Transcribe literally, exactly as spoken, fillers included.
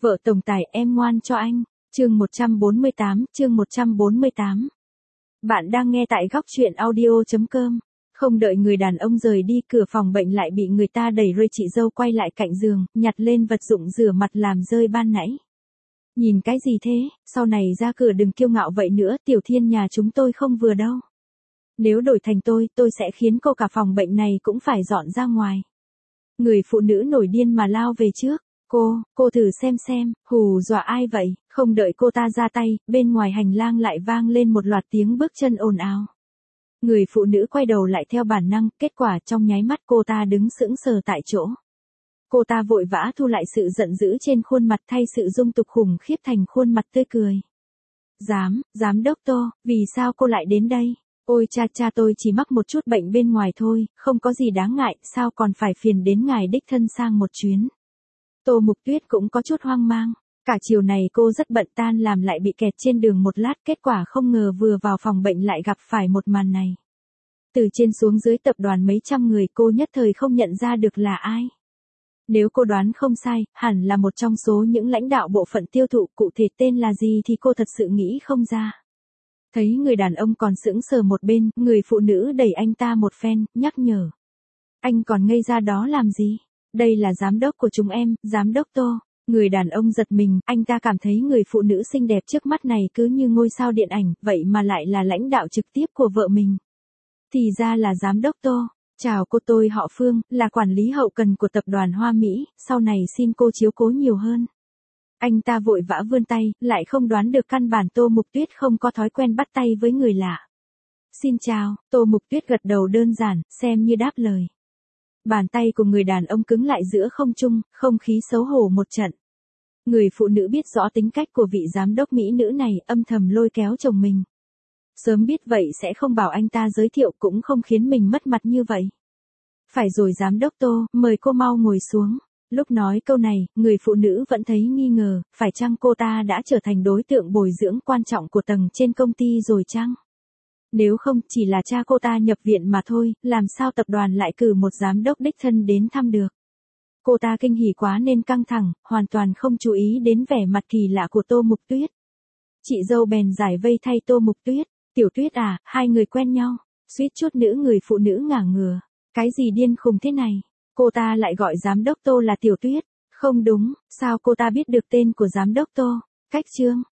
Vợ tổng tài em ngoan cho anh. Chương một trăm bốn mươi tám, chương một trăm bốn mươi tám. Bạn đang nghe tại góc truyện audio chấm com. Không đợi người đàn ông rời đi, cửa phòng bệnh lại bị người ta đẩy rồi chị dâu quay lại cạnh giường, nhặt lên vật dụng rửa mặt làm rơi ban nãy. Nhìn cái gì thế, sau này ra cửa đừng kiêu ngạo vậy nữa, Tiểu Thiên nhà chúng tôi không vừa đâu. Nếu đổi thành tôi, tôi sẽ khiến cô cả phòng bệnh này cũng phải dọn ra ngoài. Người phụ nữ nổi điên mà lao về trước. Cô, cô thử xem xem, hù dọa ai vậy, không đợi cô ta ra tay, bên ngoài hành lang lại vang lên một loạt tiếng bước chân ồn ào. Người phụ nữ quay đầu lại theo bản năng, kết quả trong nháy mắt cô ta đứng sững sờ tại chỗ. Cô ta vội vã thu lại sự giận dữ trên khuôn mặt, thay sự dung tục khủng khiếp thành khuôn mặt tươi cười. Giám, giám đốc Tô, vì sao cô lại đến đây? Ôi cha cha, tôi chỉ mắc một chút bệnh bên ngoài thôi, không có gì đáng ngại, sao còn phải phiền đến ngài đích thân sang một chuyến. Tô Mục Tuyết cũng có chút hoang mang. Cả chiều này cô rất bận, tan làm lại bị kẹt trên đường một lát, kết quả không ngờ vừa vào phòng bệnh lại gặp phải một màn này. Từ trên xuống dưới tập đoàn mấy trăm người, cô nhất thời không nhận ra được là ai. Nếu cô đoán không sai, hẳn là một trong số những lãnh đạo bộ phận tiêu thụ, cụ thể tên là gì thì cô thật sự nghĩ không ra. Thấy người đàn ông còn sững sờ một bên, người phụ nữ đẩy anh ta một phen, nhắc nhở. Anh còn ngây ra đó làm gì? Đây là giám đốc của chúng em, giám đốc Tô. Người đàn ông giật mình, anh ta cảm thấy người phụ nữ xinh đẹp trước mắt này cứ như ngôi sao điện ảnh, vậy mà lại là lãnh đạo trực tiếp của vợ mình. Thì ra là giám đốc Tô. Chào cô, tôi họ Phương, là quản lý hậu cần của tập đoàn Hoa Mỹ, sau này xin cô chiếu cố nhiều hơn. Anh ta vội vã vươn tay, lại không đoán được căn bản Tô Mục Tuyết không có thói quen bắt tay với người lạ. Xin chào, Tô Mục Tuyết gật đầu đơn giản, xem như đáp lời. Bàn tay của người đàn ông cứng lại giữa không trung, không khí xấu hổ một trận. Người phụ nữ biết rõ tính cách của vị giám đốc mỹ nữ này, âm thầm lôi kéo chồng mình. Sớm biết vậy sẽ không bảo anh ta giới thiệu, cũng không khiến mình mất mặt như vậy. Phải rồi giám đốc Tô, mời cô mau ngồi xuống. Lúc nói câu này, người phụ nữ vẫn thấy nghi ngờ, phải chăng cô ta đã trở thành đối tượng bồi dưỡng quan trọng của tầng trên công ty rồi chăng? Nếu không, chỉ là cha cô ta nhập viện mà thôi, làm sao tập đoàn lại cử một giám đốc đích thân đến thăm được. Cô ta kinh hỉ quá nên căng thẳng, hoàn toàn không chú ý đến vẻ mặt kỳ lạ của Tô Mục Tuyết. Chị dâu bèn giải vây thay Tô Mục Tuyết. Tiểu Tuyết à, hai người quen nhau. Suýt chút nữa người phụ nữ ngả ngừa. Cái gì điên khùng thế này? Cô ta lại gọi giám đốc Tô là Tiểu Tuyết. Không đúng, sao cô ta biết được tên của giám đốc Tô? Cách trương,